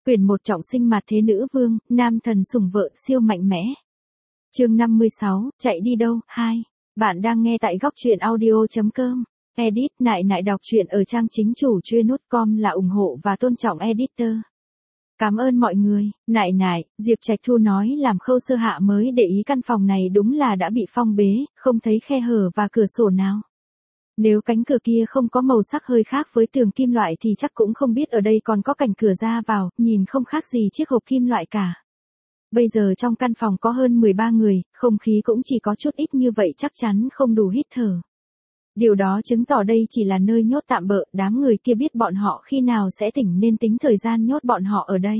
Quyển 1 trọng sinh mặt thế nữ vương, nam thần sủng vợ siêu mạnh mẽ. Chương 56, chạy đi đâu, 2. Bạn đang nghe tại góc truyện audio.com. Edit nại nại đọc truyện ở trang chính chủ chuyên.com là ủng hộ và tôn trọng editor. Cảm ơn mọi người. Nại nại, Diệp Trạch Thu nói làm Khâu Sơ Hạ mới để ý căn phòng này đúng là đã bị phong bế, không thấy khe hở và cửa sổ nào. Nếu cánh cửa kia không có màu sắc hơi khác với tường kim loại thì chắc cũng không biết ở đây còn có cạnh cửa ra vào, nhìn không khác gì chiếc hộp kim loại cả. Bây giờ trong căn phòng có hơn 13 người, không khí cũng chỉ có chút ít như vậy chắc chắn không đủ hít thở. Điều đó chứng tỏ đây chỉ là nơi nhốt tạm bợ, đám người kia biết bọn họ khi nào sẽ tỉnh nên tính thời gian nhốt bọn họ ở đây.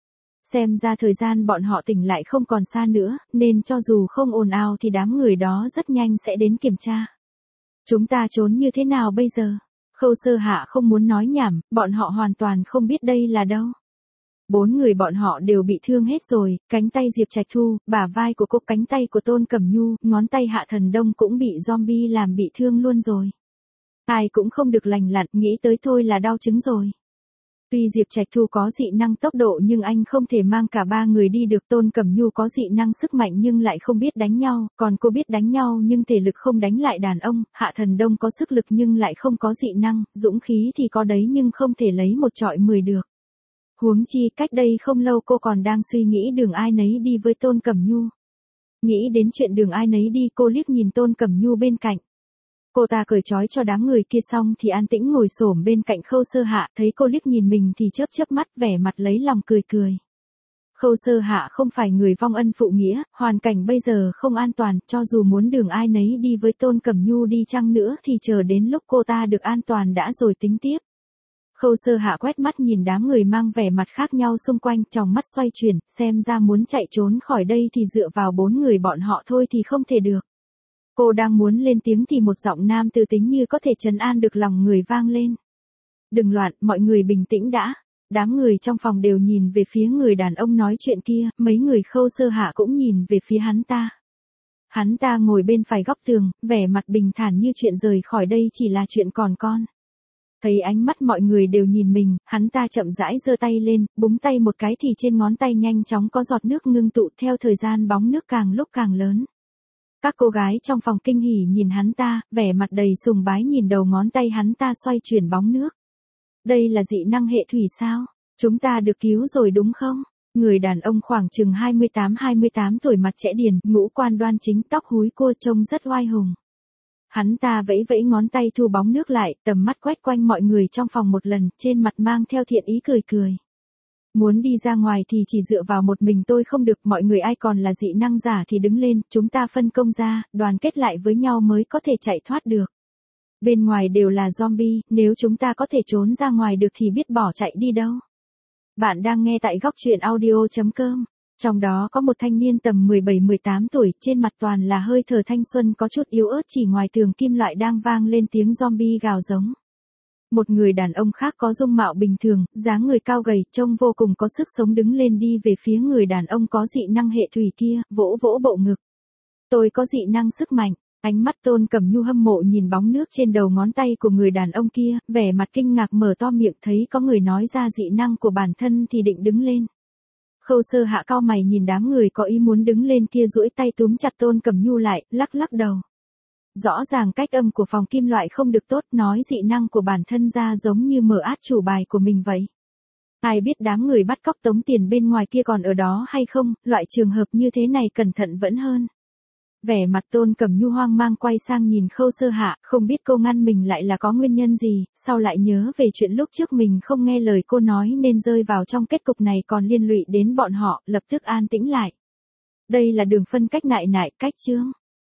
Xem ra thời gian bọn họ tỉnh lại không còn xa nữa, nên cho dù không ồn ào thì đám người đó rất nhanh sẽ đến kiểm tra. Chúng ta trốn như thế nào bây giờ? Khâu Sơ Hạ không muốn nói nhảm, bọn họ hoàn toàn không biết đây là đâu. 4 người bọn họ đều bị thương hết rồi, cánh tay Diệp Trạch Thu, bả vai của cô, cánh tay của Tôn Cẩm Nhu, ngón tay Hạ Thần Đông cũng bị zombie làm bị thương luôn rồi. Ai cũng không được lành lặn, nghĩ tới thôi là đau chứng rồi. Tuy Diệp Trạch Thu có dị năng tốc độ nhưng anh không thể mang cả 3 người đi được. Tôn Cẩm Nhu có dị năng sức mạnh nhưng lại không biết đánh nhau, còn cô biết đánh nhau nhưng thể lực không đánh lại đàn ông. Hạ Thần Đông có sức lực nhưng lại không có dị năng, dũng khí thì có đấy nhưng không thể lấy một trọi 10 được. Huống chi cách đây không lâu cô còn đang suy nghĩ đường ai nấy đi với Tôn Cẩm Nhu. Nghĩ đến chuyện đường ai nấy đi cô liếc nhìn Tôn Cẩm Nhu bên cạnh. Cô ta cởi trói cho đám người kia xong thì an tĩnh ngồi xổm bên cạnh Khâu Sơ Hạ, thấy cô liếc nhìn mình thì chớp chớp mắt vẻ mặt lấy lòng cười cười. Khâu Sơ Hạ không phải người vong ân phụ nghĩa, hoàn cảnh bây giờ không an toàn, cho dù muốn đường ai nấy đi với Tôn Cẩm Nhu đi chăng nữa thì chờ đến lúc cô ta được an toàn đã rồi tính tiếp. Khâu Sơ Hạ quét mắt nhìn đám người mang vẻ mặt khác nhau xung quanh, tròng mắt xoay chuyển, xem ra muốn chạy trốn khỏi đây thì dựa vào 4 người bọn họ thôi thì không thể được. Cô đang muốn lên tiếng thì một giọng nam tư tính như có thể trấn an được lòng người vang lên. Đừng loạn, mọi người bình tĩnh đã. Đám người trong phòng đều nhìn về phía người đàn ông nói chuyện kia, mấy người Khâu Sơ Hạ cũng nhìn về phía hắn ta. Hắn ta ngồi bên phải góc tường, vẻ mặt bình thản như chuyện rời khỏi đây chỉ là chuyện còn con. Thấy ánh mắt mọi người đều nhìn mình, hắn ta chậm rãi giơ tay lên, búng tay một cái thì trên ngón tay nhanh chóng có giọt nước ngưng tụ, theo thời gian bóng nước càng lúc càng lớn. Các cô gái trong phòng kinh hỉ nhìn hắn ta, vẻ mặt đầy sùng bái nhìn đầu ngón tay hắn ta xoay chuyển bóng nước. Đây là dị năng hệ thủy sao? Chúng ta được cứu rồi đúng không? Người đàn ông khoảng chừng 28 tuổi, mặt chẽ điền, ngũ quan đoan chính, tóc húi cua, trông rất oai hùng. Hắn ta vẫy vẫy ngón tay thu bóng nước lại, tầm mắt quét quanh mọi người trong phòng một lần, trên mặt mang theo thiện ý cười cười. Muốn đi ra ngoài thì chỉ dựa vào một mình tôi không được, mọi người ai còn là dị năng giả thì đứng lên, chúng ta phân công ra, đoàn kết lại với nhau mới có thể chạy thoát được. Bên ngoài đều là zombie, nếu chúng ta có thể trốn ra ngoài được thì biết bỏ chạy đi đâu. Bạn đang nghe tại góc truyện audio.com. Trong đó có một thanh niên tầm 17-18 tuổi, trên mặt toàn là hơi thở thanh xuân có chút yếu ớt, chỉ ngoài tường kim loại đang vang lên tiếng zombie gào giống. Một người đàn ông khác có dung mạo bình thường, dáng người cao gầy, trông vô cùng có sức sống đứng lên đi về phía người đàn ông có dị năng hệ thủy kia, vỗ vỗ bộ ngực. Tôi có dị năng sức mạnh. Ánh mắt Tôn Cẩm Nhu hâm mộ nhìn bóng nước trên đầu ngón tay của người đàn ông kia, vẻ mặt kinh ngạc mở to miệng, thấy có người nói ra dị năng của bản thân thì định đứng lên. Khâu Sơ Hạ cau mày nhìn đám người có ý muốn đứng lên kia, duỗi tay túm chặt Tôn Cẩm Nhu lại, lắc lắc đầu. Rõ ràng cách âm của phòng kim loại không được tốt, nói dị năng của bản thân ra giống như mở át chủ bài của mình vậy. Ai biết đám người bắt cóc tống tiền bên ngoài kia còn ở đó hay không, loại trường hợp như thế này cẩn thận vẫn hơn. Vẻ mặt Tôn Cẩm Nhu hoang mang quay sang nhìn Khâu Sơ Hạ, không biết cô ngăn mình lại là có nguyên nhân gì, sau lại nhớ về chuyện lúc trước mình không nghe lời cô nói nên rơi vào trong kết cục này còn liên lụy đến bọn họ, lập tức an tĩnh lại. Đây là đường phân cách nại nại, cách chương.